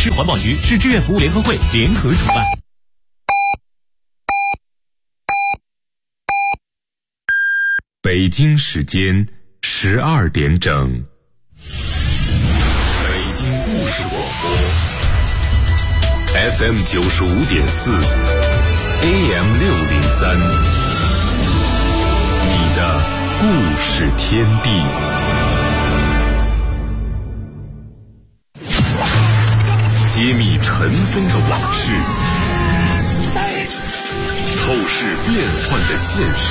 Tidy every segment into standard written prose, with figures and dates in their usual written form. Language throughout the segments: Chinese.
市环保局、市志愿服务联合会联合主办。 北京时间12点整。北京故事广播 FM 95.4 AM 603，你的故事天地。揭秘尘封的往事，透视变幻的现实，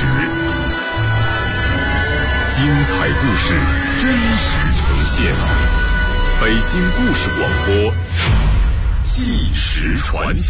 精彩故事真实呈现。北京故事广播纪实传奇。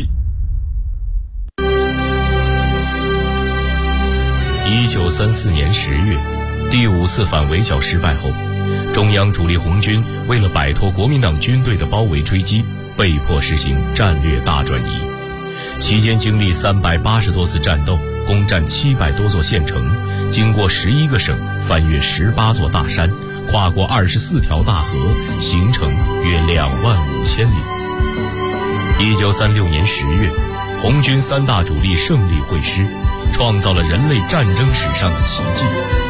1934年10月，第5次反围剿失败后，中央主力红军为了摆脱国民党军队的包围追击，被迫实行战略大转移。期间经历380多次战斗，攻占700多座县城，经过11个省，翻越18座大山，跨过24条大河，行程约25000里。1936年10月，红军3大主力胜利会师，创造了人类战争史上的奇迹。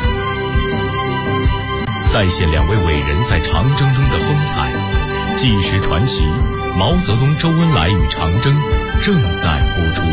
再现2位伟人在长征中的风采，纪实传奇毛泽东、周恩来与长征正在播出。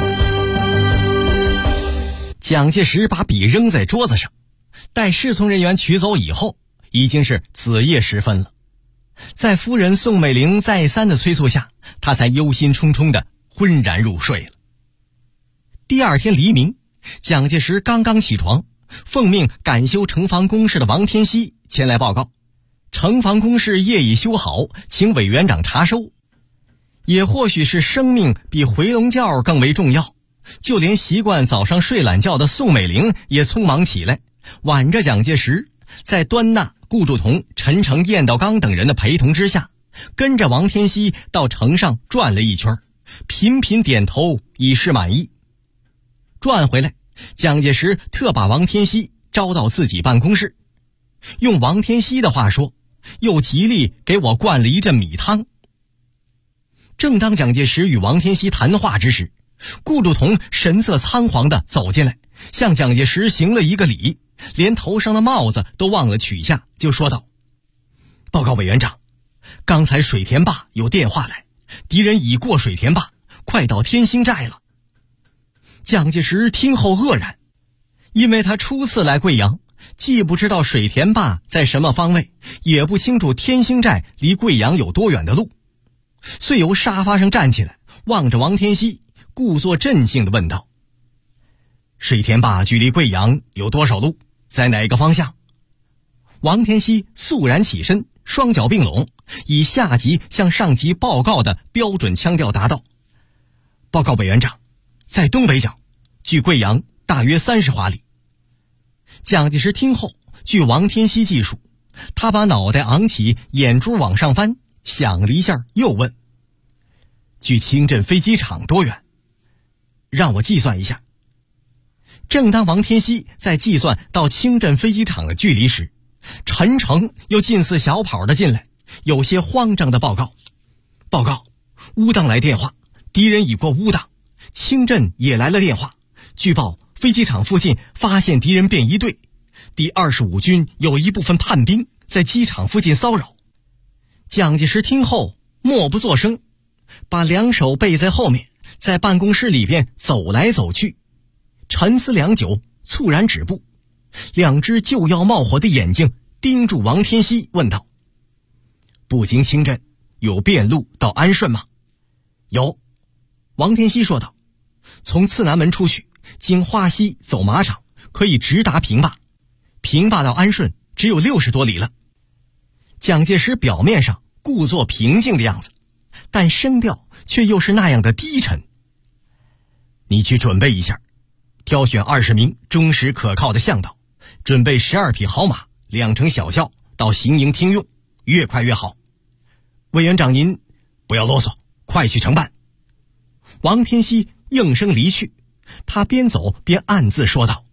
蒋介石把笔扔在桌子上，待侍从人员取走以后，已经是子夜时分了。在夫人宋美龄再三的催促下，他才忧心忡忡的昏然入睡了。第二天黎明，蒋介石刚刚起床，奉命赶修城防工事的王天锡前来报告，城防工事业已修好，请委员长查收。也或许是生命比回笼觉更为重要，就连习惯早上睡懒觉的宋美龄也匆忙起来，挽着蒋介石，在端纳、顾祝同、陈诚、晏道刚等人的陪同之下，跟着王天锡到城上转了一圈，频频点头以示满意。转回来，蒋介石特把王天锡招到自己办公室，用王天锡的话说，又极力给我灌了一阵米汤。正当蒋介石与王天锡谈话之时，顾祝同神色仓皇地走进来，向蒋介石行了一个礼，连头上的帽子都忘了取下，就说道：报告委员长，刚才水田坝有电话来，敌人已过水田坝，快到天兴寨了。蒋介石听后愕然，因为他初次来贵阳，既不知道水田坝在什么方位，也不清楚天兴寨离贵阳有多远的路，遂由沙发上站起来，望着王天锡，故作镇静地问道：水田坝距离贵阳有多少路，在哪个方向？王天锡肃然起身，双脚并拢，以下级向上级报告的标准腔调答道：报告委员长，在东北角，距贵阳大约30华里。蒋介石听后，据王天锡记述，他把脑袋昂起，眼珠往上翻，想了一下，又问：距清镇飞机场多远？让我计算一下。正当王天锡在计算到清镇飞机场的距离时，陈诚又近似小跑的进来，有些慌张的报告：乌当来电话，敌人已过乌当，清镇也来了电话，据报飞机场附近发现敌人便衣队，第25军有一部分叛兵在机场附近骚扰。蒋介石听后默不作声，把2手背在后面，在办公室里边走来走去，沉思良久，猝然止步，2只就要冒火的眼睛盯住王天锡，问道：不经清镇，有便路到安顺吗？有。王天锡说道：从次南门出去，经花溪走马场，可以直达平坝，平坝到安顺只有60多里了。蒋介石表面上故作平静的样子，但声调却又是那样的低沉。你去准备一下，挑选20名忠实可靠的向导，准备12匹好马，2乘小轿到行营听用，越快越好。委员长您不要啰嗦，快去承办。王天锡应声离去，他边走边暗自说道：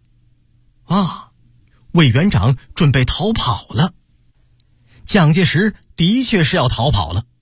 委员长准备逃跑了。蒋介石的确是要逃跑了，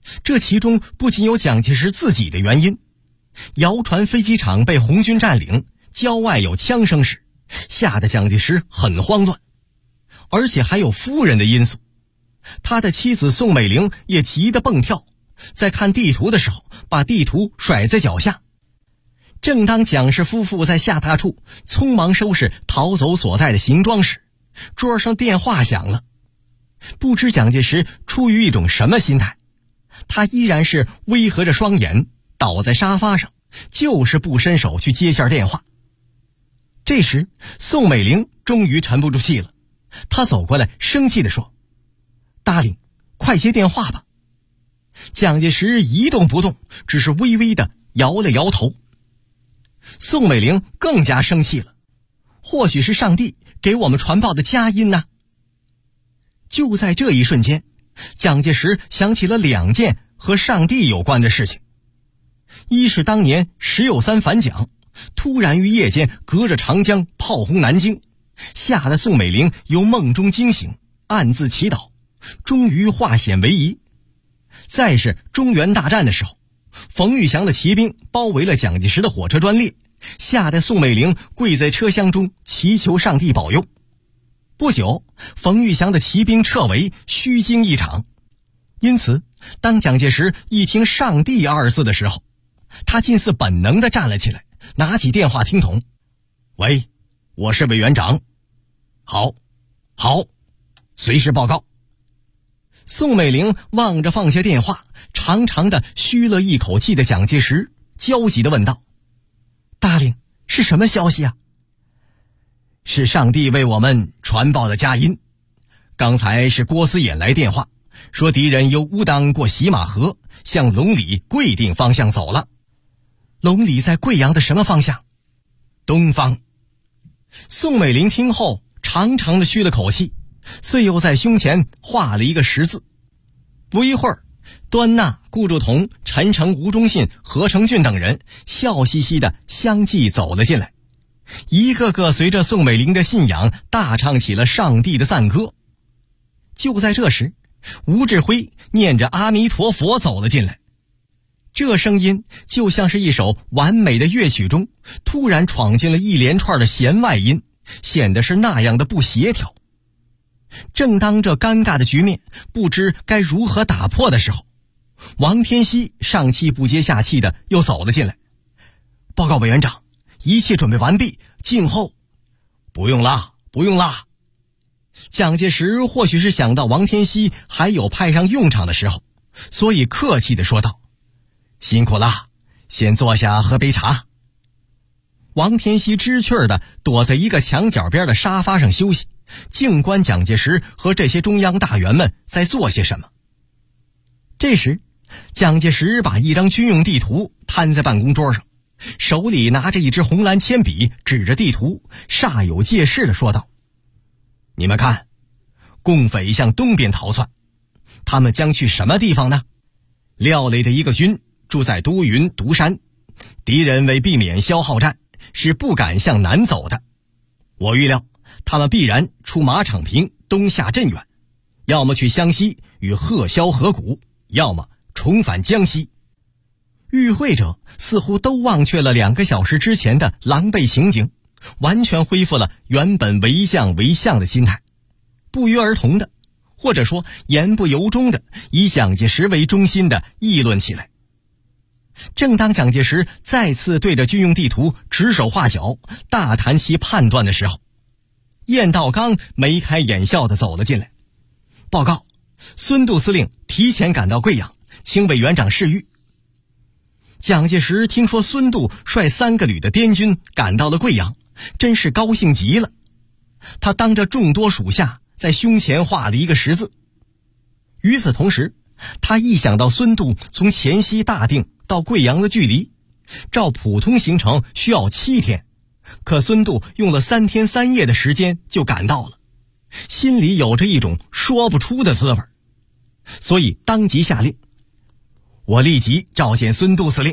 这其中不仅有蒋介石自己的原因，谣传飞机场被红军占领，郊外有枪声时，吓得蒋介石很慌乱，而且还有夫人的因素。他的妻子宋美龄也急得蹦跳，在看地图的时候把地图甩在脚下。正当蒋氏夫妇在下榻处匆忙收拾逃走所带的行装时，桌上电话响了。不知蒋介石出于一种什么心态，他依然是微合着双眼倒在沙发上，就是不伸手去接下电话。这时宋美龄终于沉不住气了，她走过来生气地说：“达令，快接电话吧。”蒋介石一动不动，只是微微地摇了摇头。宋美龄更加生气了，或许是上帝给我们传报的佳音呢。就在这一瞬间，蒋介石想起了2件和上帝有关的事情。一是当年10有3反蒋，突然于夜间隔着长江炮轰南京，吓得宋美龄由梦中惊醒，暗自祈祷，终于化险为夷。再是中原大战的时候，冯玉祥的骑兵包围了蒋介石的火车专列，吓得宋美龄跪在车厢中祈求上帝保佑。不久，冯玉祥的骑兵撤围，虚惊一场。因此当蒋介石一听上帝2字的时候，他近似本能地站了起来，拿起电话听筒：“喂，我是委员长。好，随时报告。”宋美龄望着放下电话，长长的吁了一口气的蒋介石，焦急地问道：“大令，是什么消息啊？”“是上帝为我们传报的佳音。刚才是郭思衍来电话，说敌人由乌当过洗马河，向龙里贵定方向走了。”“龙里在贵阳的什么方向？”“东方。”宋美龄听后长长的吁了口气，遂又在胸前画了一个10字。不一会儿，端纳、顾祝同、陈诚、吴忠信、何成俊等人笑嘻嘻的相继走了进来，一个个随着宋美龄的信仰大唱起了上帝的赞歌。就在这时，吴志辉念着阿弥陀佛走了进来，这声音就像是一首完美的乐曲中突然闯进了一连串的弦外音，显得是那样的不协调。正当这尴尬的局面不知该如何打破的时候，王天锡上气不接下气的又走了进来：“报告委员长，一切准备完毕，静候。”“不用啦。”蒋介石或许是想到王天锡还有派上用场的时候，所以客气地说道：“辛苦啦，先坐下喝杯茶。”王天锡知趣地躲在一个墙角边的沙发上休息，静观蒋介石和这些中央大员们在做些什么。这时，蒋介石把一张军用地图摊在办公桌上，手里拿着一支红蓝铅笔，指着地图，煞有介事地说道：“你们看，共匪向东边逃窜，他们将去什么地方呢？廖磊的一个军住在都匀、独山，敌人为避免消耗战，是不敢向南走的。我预料他们必然出马场坪东下镇远，要么去湘西与贺萧合谷，要么重返江西。”与会者似乎都忘却了2个小时之前的狼狈情景，完全恢复了原本为将为相的心态，不约而同的，或者说言不由衷的，以蒋介石为中心的议论起来。正当蒋介石再次对着军用地图指手画脚，大谈其判断的时候，晏道刚眉开眼笑地走了进来：“报告，孙杜司令提前赶到贵阳，请委员长示谕。”蒋介石听说孙杜率3个旅的滇军赶到了贵阳，真是高兴极了。他当着众多属下在胸前画了一个10字。与此同时，他一想到孙杜从黔西大定到贵阳的距离，照普通行程需要7天，可孙杜用了3天3夜的时间就赶到了，心里有着一种说不出的滋味，所以当即下令：“我立即召见孙杜司令。”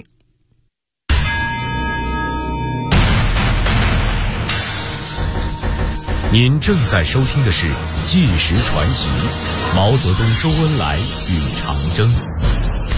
您正在收听的是《纪实传奇》，毛泽东、周恩来与长征。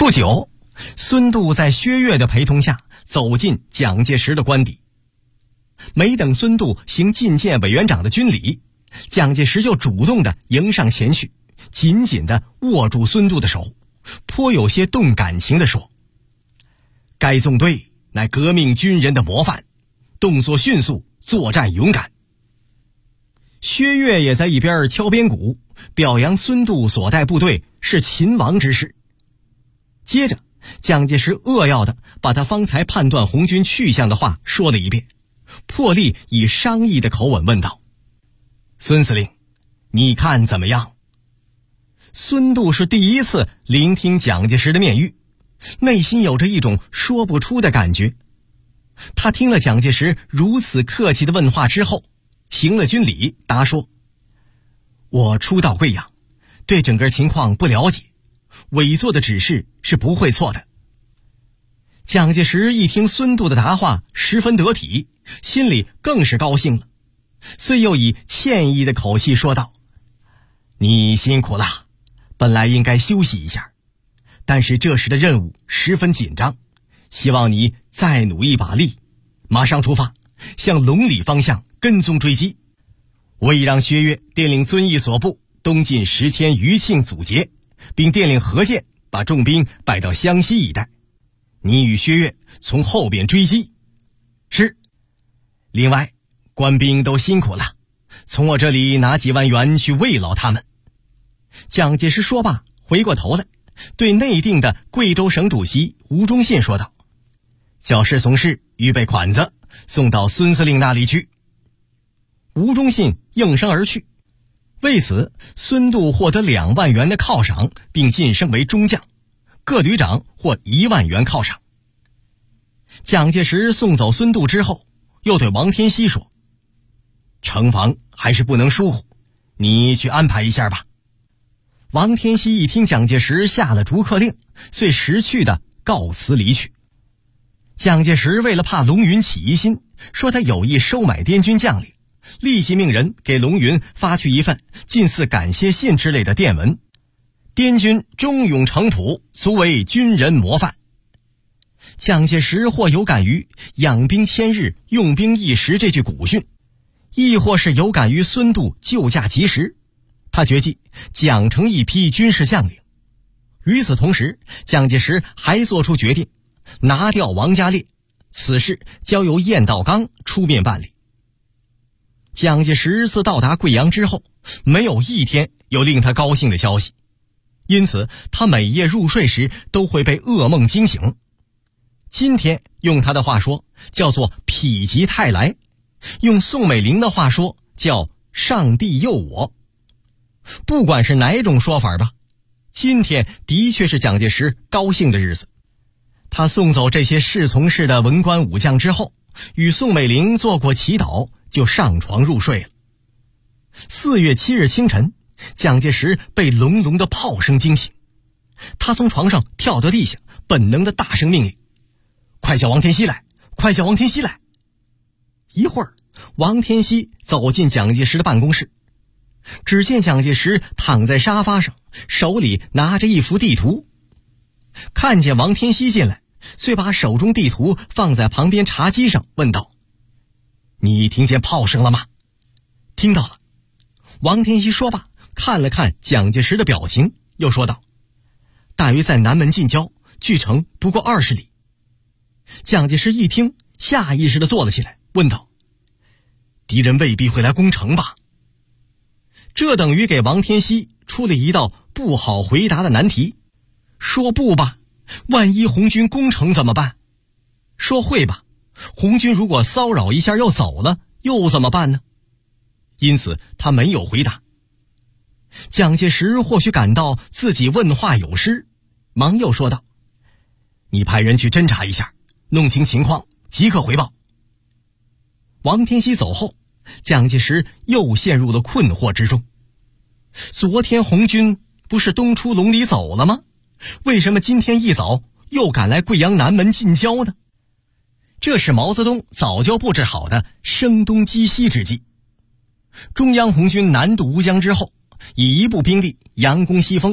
不久，孙度在薛岳的陪同下走进蒋介石的官邸。没等孙度行觐见委员长的军礼，蒋介石就主动地迎上前去，紧紧地握住孙度的手，颇有些动感情地说：该纵队乃革命军人的模范，动作迅速，作战勇敢。薛岳也在一边敲边鼓，表扬孙度所带部队是秦王之士。接着蒋介石扼要地把他方才判断红军去向的话说了一遍，破例以商议的口吻问道：孙司令，你看怎么样？孙度是第一次聆听蒋介石的面谕，内心有着一种说不出的感觉。他听了蒋介石如此客气的问话之后，行了军礼，答说：我初到贵阳，对整个情况不了解，委座的指示是不会错的。蒋介石一听孙度的答话十分得体，心里更是高兴了，遂又以歉意的口气说道：你辛苦了，本来应该休息一下，但是这时的任务十分紧张，希望你再努一把力，马上出发，向龙里方向跟踪追击。我已让薛岳电令遵义所部东进10千余庆阻截，并电令何键把重兵摆到湘西一带，你与薛岳从后边追击。是。另外，官兵都辛苦了，从我这里拿几万元去慰劳他们。蒋介石说罢，回过头来对内定的贵州省主席吴忠信说道：叫侍从室预备款子，送到孙司令那里去。吴忠信应声而去。为此，孙度获得2万元的犒赏，并晋升为中将，各旅长获1万元犒赏。蒋介石送走孙度之后，又对王天锡说：城防还是不能疏忽，你去安排一下吧。王天锡一听蒋介石下了逐客令，遂识趣地告辞离去。蒋介石为了怕龙云起疑心，说他有意收买滇军将领，立即命人给龙云发去一份近似感谢信之类的电文：滇军忠勇诚朴，足为军人模范。蒋介石或有感于养兵千日，用兵一时这句古训，亦或是有感于孙度救驾及时，他决计奖惩一批军事将领。与此同时，蒋介石还做出决定，拿掉王家烈，此事交由晏道刚出面办理。蒋介石自到达贵阳之后，没有一天有令他高兴的消息，因此他每夜入睡时都会被噩梦惊醒。今天用他的话说叫做否极泰来，用宋美龄的话说叫上帝佑我。不管是哪种说法吧，今天的确是蒋介石高兴的日子。他送走这些侍从室的文官武将之后，与宋美龄做过祈祷，就上床入睡了。4月7日清晨，蒋介石被隆隆的炮声惊醒，他从床上跳到地下，本能的大声命令：快叫王天锡来，快叫王天锡来。一会儿，王天锡走进蒋介石的办公室，只见蒋介石躺在沙发上，手里拿着一幅地图。看见王天锡进来，遂把手中地图放在旁边茶几上，问道：你听见炮声了吗？听到了。王天锡说罢，看了看蒋介石的表情，又说道：大约在南门近郊，距城不过20里。蒋介石一听，下意识地坐了起来，问道：敌人未必会来攻城吧？这等于给王天锡出了一道不好回答的难题。说不吧，万一红军攻城怎么办？说会吧，红军如果骚扰一下又走了，又怎么办呢？因此他没有回答。蒋介石或许感到自己问话有失，忙又说道：你派人去侦查一下，弄清情况，即刻回报。王天锡走后，蒋介石又陷入了困惑之中。昨天红军不是东出龙里走了吗？为什么今天一早又赶来贵阳南门近郊呢？这是毛泽东早就布置好的声东击西之计。中央红军南渡乌江之后，以一部兵力佯攻西丰，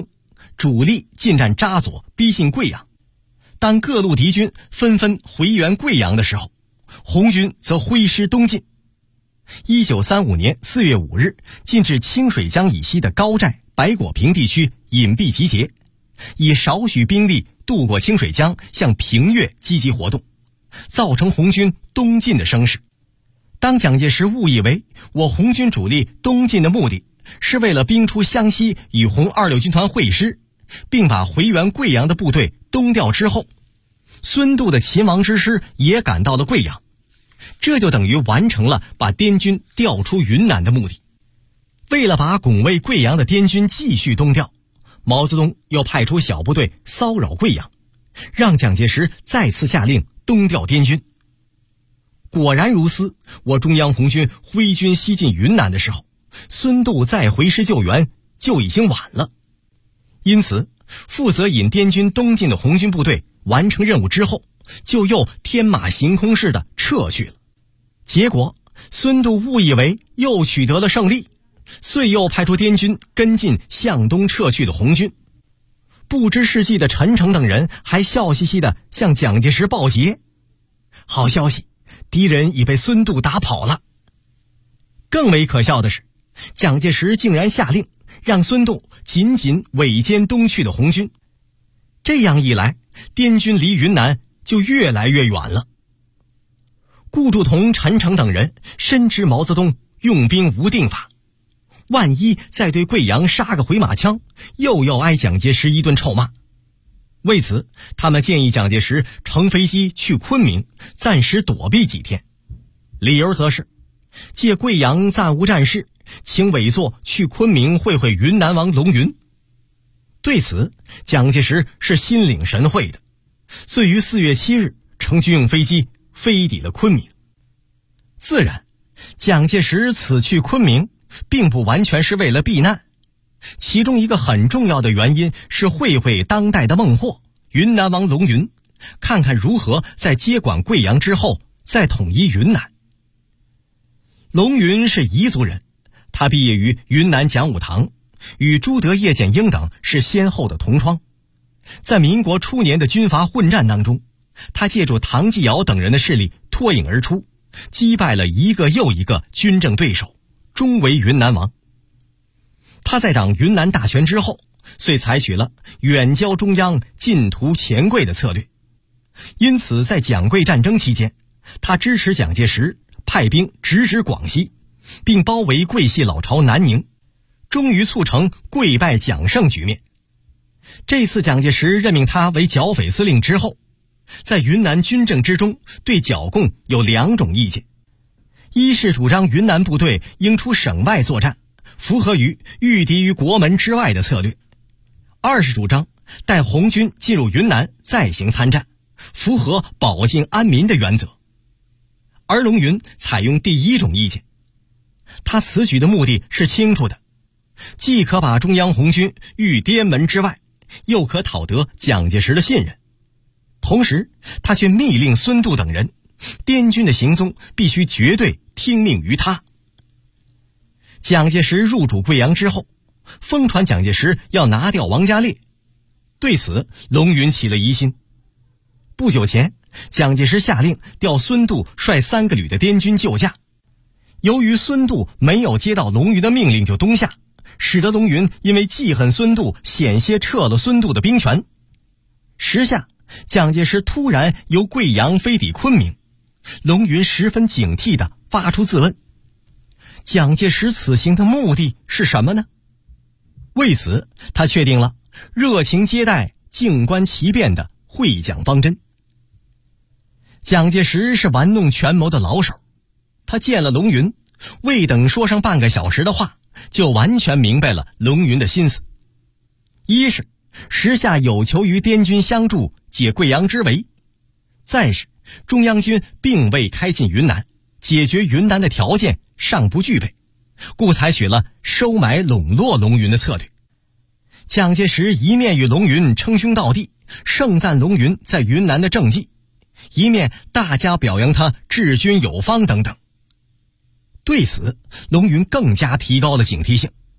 主力进占扎左，逼近贵阳。当各路敌军纷纷回援贵阳的时候，红军则挥师东进。1935年4月5日，进至清水江以西的高寨、白果坪地区隐蔽集结，以少许兵力渡过清水江，向平越积极活动，造成红军东进的声势。当蒋介石误以为我红军主力东进的目的是为了兵出湘西与红26军团会师，并把回援贵阳的部队东调之后，孙度的秦王之师也赶到了贵阳，这就等于完成了把滇军调出云南的目的。为了把拱卫贵阳的滇军继续东调，毛泽东又派出小部队骚扰贵阳，让蒋介石再次下令东调滇军。果然如斯，我中央红军挥军西进云南的时候，孙度再回师救援就已经晚了。因此，负责引滇军东进的红军部队完成任务之后，就又天马行空似的撤去了。结果，孙度误以为又取得了胜利，遂又派出滇军跟进向东撤去的红军。不知事迹的陈诚等人还笑嘻嘻地向蒋介石报捷：好消息，敌人已被孙度打跑了。更为可笑的是，蒋介石竟然下令让孙度紧紧尾歼东去的红军。这样一来，滇军离云南就越来越远了。顾祝同、陈诚等人深知毛泽东用兵无定法，万一再对贵阳杀个回马枪，又要挨蒋介石一顿臭骂。为此，他们建议蒋介石乘飞机去昆明，暂时躲避几天。理由则是借贵阳暂无战事，请委座去昆明会会云南王龙云。对此，蒋介石是心领神会的，遂于4月7日乘军用飞机飞抵了昆明。自然，蒋介石此去昆明并不完全是为了避难，其中一个很重要的原因是会会当代的孟获云南王龙云，看看如何在接管贵阳之后再统一云南。龙云是彝族人，他毕业于云南讲武堂，与朱德、叶剑英等是先后的同窗。在民国初年的军阀混战当中，他借助唐继尧等人的势力脱颖而出，击败了一个又一个军政对手，终为云南王。他在掌云南大权之后，遂采取了远交中央、近图钱柜的策略。因此在蒋桂战争期间，他支持蒋介石派兵直指广西，并包围桂系老巢南宁，终于促成桂败蒋胜局面。这次蒋介石任命他为剿匪司令之后，在云南军政之中对剿共有两种意见：一是主张云南部队应出省外作战，符合于御敌于国门之外的策略；二是主张待红军进入云南再行参战，符合保境安民的原则。而龙云采用第一种意见，他此举的目的是清楚的，既可把中央红军御滇门之外，又可讨得蒋介石的信任。同时，他却密令孙度等人，滇军的行踪必须绝对听命于他。蒋介石入主贵阳之后，疯传蒋介石要拿掉王家烈，对此龙云起了疑心。不久前，蒋介石下令调孙度率3个旅的滇军救驾。由于孙度没有接到龙云的命令就东下，使得龙云因为记恨孙度，险些撤了孙度的兵权。时下，蒋介石突然由贵阳飞抵昆明，龙云十分警惕地发出自问：蒋介石此行的目的是什么呢？为此，他确定了热情接待、静观其变的会蒋方针。蒋介石是玩弄权谋的老手，他见了龙云，未等说上半个小时的话，就完全明白了龙云的心思。一是时下有求于滇军相助，解贵阳之围；再是中央军并未开进云南，解决云南的条件尚不具备，故采取了收买笼络龙云的策略。蒋介石一面与龙云称兄道弟，盛赞龙云在云南的政绩，一面大加表扬他治军有方等等。对此，龙云更加提高了警惕性。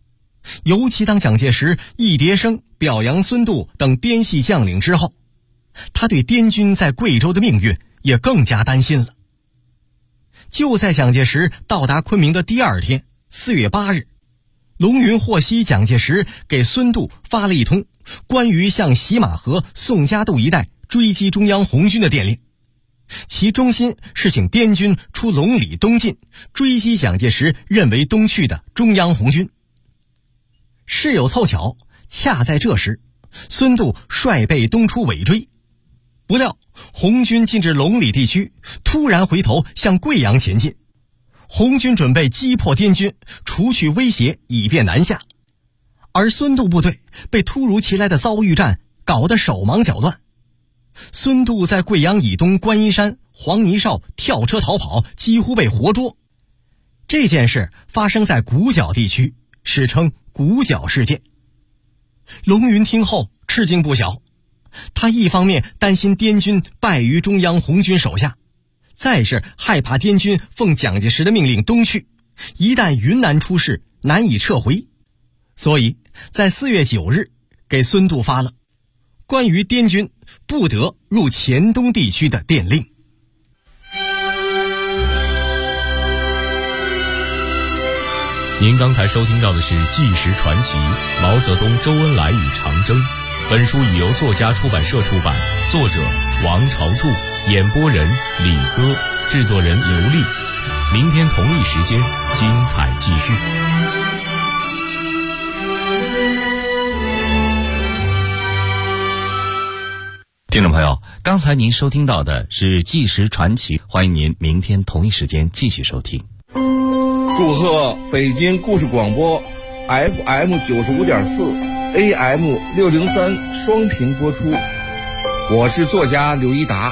尤其当蒋介石一叠声表扬孙度等滇系将领之后，他对滇军在贵州的命运也更加担心了。就在蒋介石到达昆明的第二天，4月8日，龙云获悉蒋介石给孙度发了一通关于向洗马河、宋家渡一带追击中央红军的电令，其中心是请滇军出龙里东进，追击蒋介石认为东去的中央红军。事有凑巧，恰在这时，孙度率备东出尾追，不料红军进至龙里地区，突然回头向贵阳前进。红军准备击破滇军，除去威胁，以便南下。而孙度部队被突如其来的遭遇战搞得手忙脚乱。孙度在贵阳以东观音山、黄泥哨跳车逃跑，几乎被活捉。这件事发生在鼓角地区，史称鼓角事件。龙云听后吃惊不小，他一方面担心滇军败于中央红军手下，再是害怕滇军奉蒋介石的命令东去，一旦云南出事难以撤回，所以在4月9日给孙度发了关于滇军不得入黔东地区的电令。 您刚才收听到的是《纪实传奇》毛泽东、周恩来与长征。本书已由作家出版社出版，作者王朝柱，演播人李歌，制作人刘丽。明天同一时间，精彩继续。 听众朋友，刚才您收听到的是《纪实传奇》，欢迎您明天同一时间继续收听。 祝贺北京故事广播 FM 95.4 AM 603双频播出，我是作家刘一达。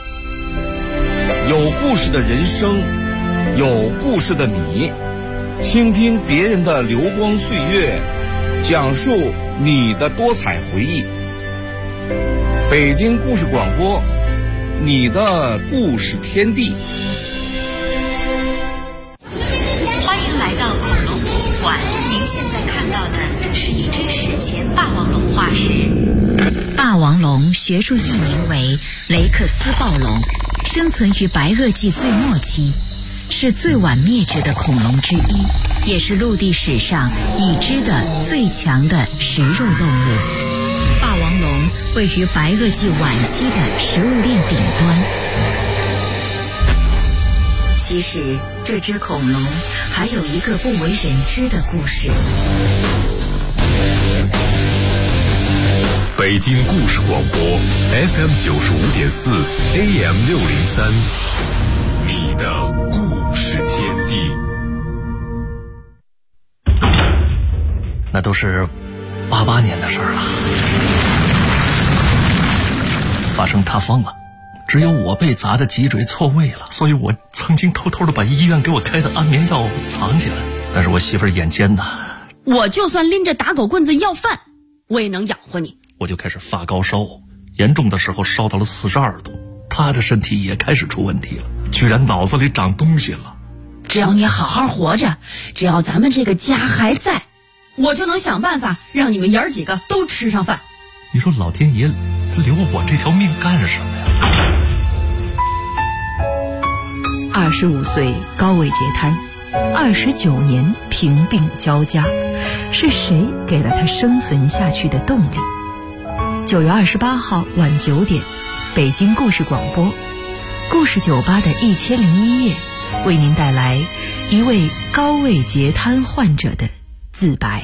有故事的人生，有故事的你，倾听别人的流光岁月，讲述你的多彩回忆。北京故事广播，你的故事天地。 欢迎来到恐龙博物馆，您现在看到的是一只史前霸王龙化石。霸王龙学术译名为雷克斯暴龙，生存于白垩纪最末期，是最晚灭绝的恐龙之一，也是陆地史上已知的最强的食肉动物。霸王龙位于白垩纪晚期的食物链顶端。其实这只恐龙还有一个不为人知的故事。 北京故事广播 FM 95.4 AM 603，你的故事天地。 那都是88年的事儿了，发生塌方了，只有我被砸的脊椎错位了，所以我曾经偷偷的把医院给我开的安眠药藏起来。但是我媳妇儿眼尖呐， 我就算拎着打狗棍子要饭，我也能养活你。 我就开始发高烧，严重的时候烧到了42度。她的身体也开始出问题了，居然脑子里长东西了。 只要你好好活着，只要咱们这个家还在，我就能想办法让你们爷儿几个都吃上饭。 你说老天爷他留我这条命干什么呀 ？25岁高位截瘫，29年贫病交加，是谁给了他生存下去的动力？9月28号晚9点，北京故事广播，故事酒吧的1001夜，为您带来一位高位截瘫患者的自白。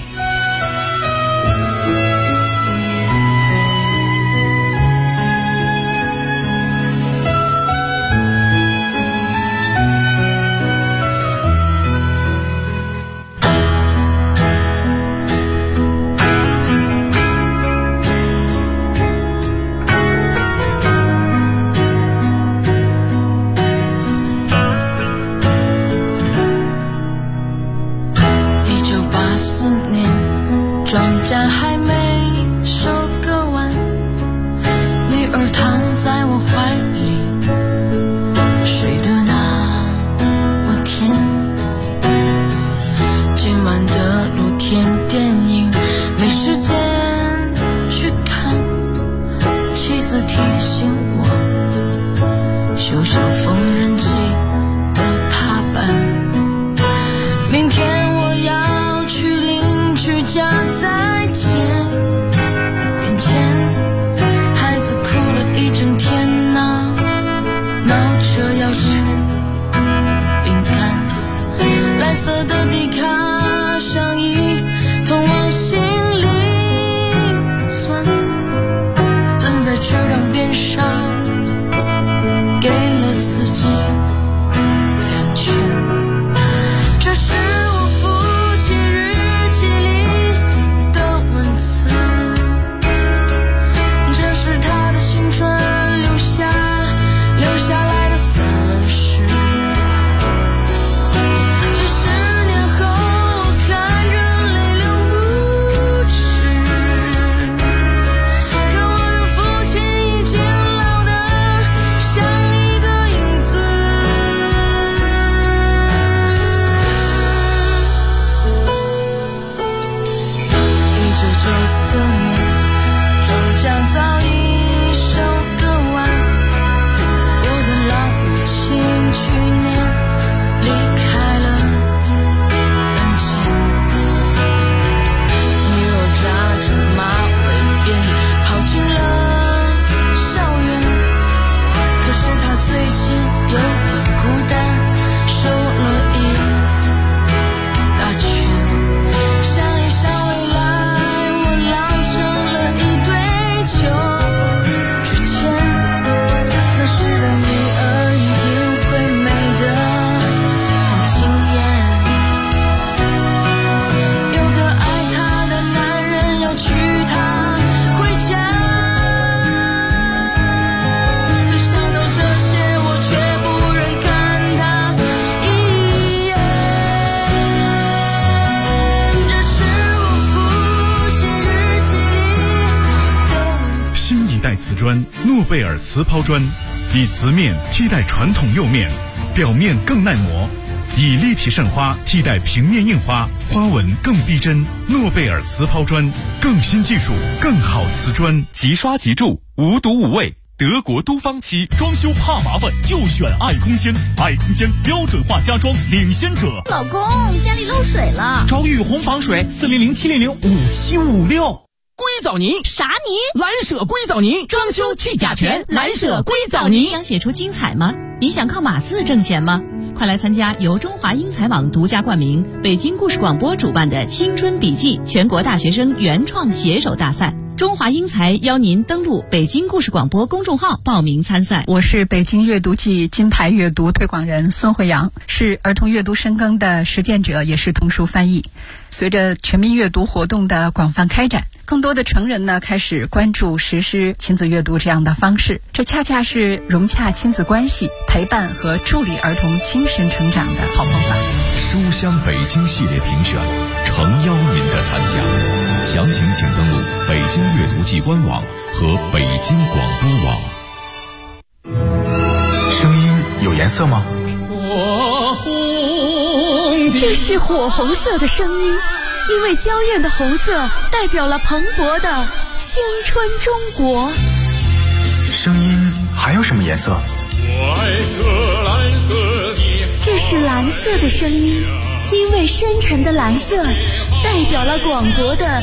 今晚的露天电瓷砖诺贝尔瓷抛砖，以瓷面替代传统釉面，表面更耐磨，以立体渗花替代平面印花，花纹更逼真。诺贝尔瓷抛砖，更新技术，更好瓷砖， 即刷即住，无毒无味。德国都方漆，装修怕麻烦就选爱空间，爱空间标准化家装领先者。 老公，家里漏水了， 找雨虹防水，400-700-5756。 硅藻泥啥泥？ 蓝舍硅藻泥，装修去甲醛，蓝舍硅藻泥。 想写出精彩吗？你想靠码字挣钱吗？快来参加由中华英才网独家冠名、北京故事广播主办的青春笔记全国大学生原创写手大赛。中华英才邀您登录北京故事广播公众号报名参赛。 我是北京阅读季金牌阅读推广人孙慧阳，是儿童阅读深耕的实践者，也是童书翻译。随着全民阅读活动的广泛开展，更多的成人呢开始关注实施亲子阅读这样的方式，这恰恰是融洽亲子关系、陪伴和助力儿童精神成长的好方法。 书香北京系列评选，诚邀您的参加。详情请登录北京阅读季官网和北京广播网。 声音有颜色吗？ 这是火红色的声音，因为娇艳的红色代表了蓬勃的青春中国。 声音还有什么颜色？ 这是蓝色的声音，因为深沉的蓝色代表了广博的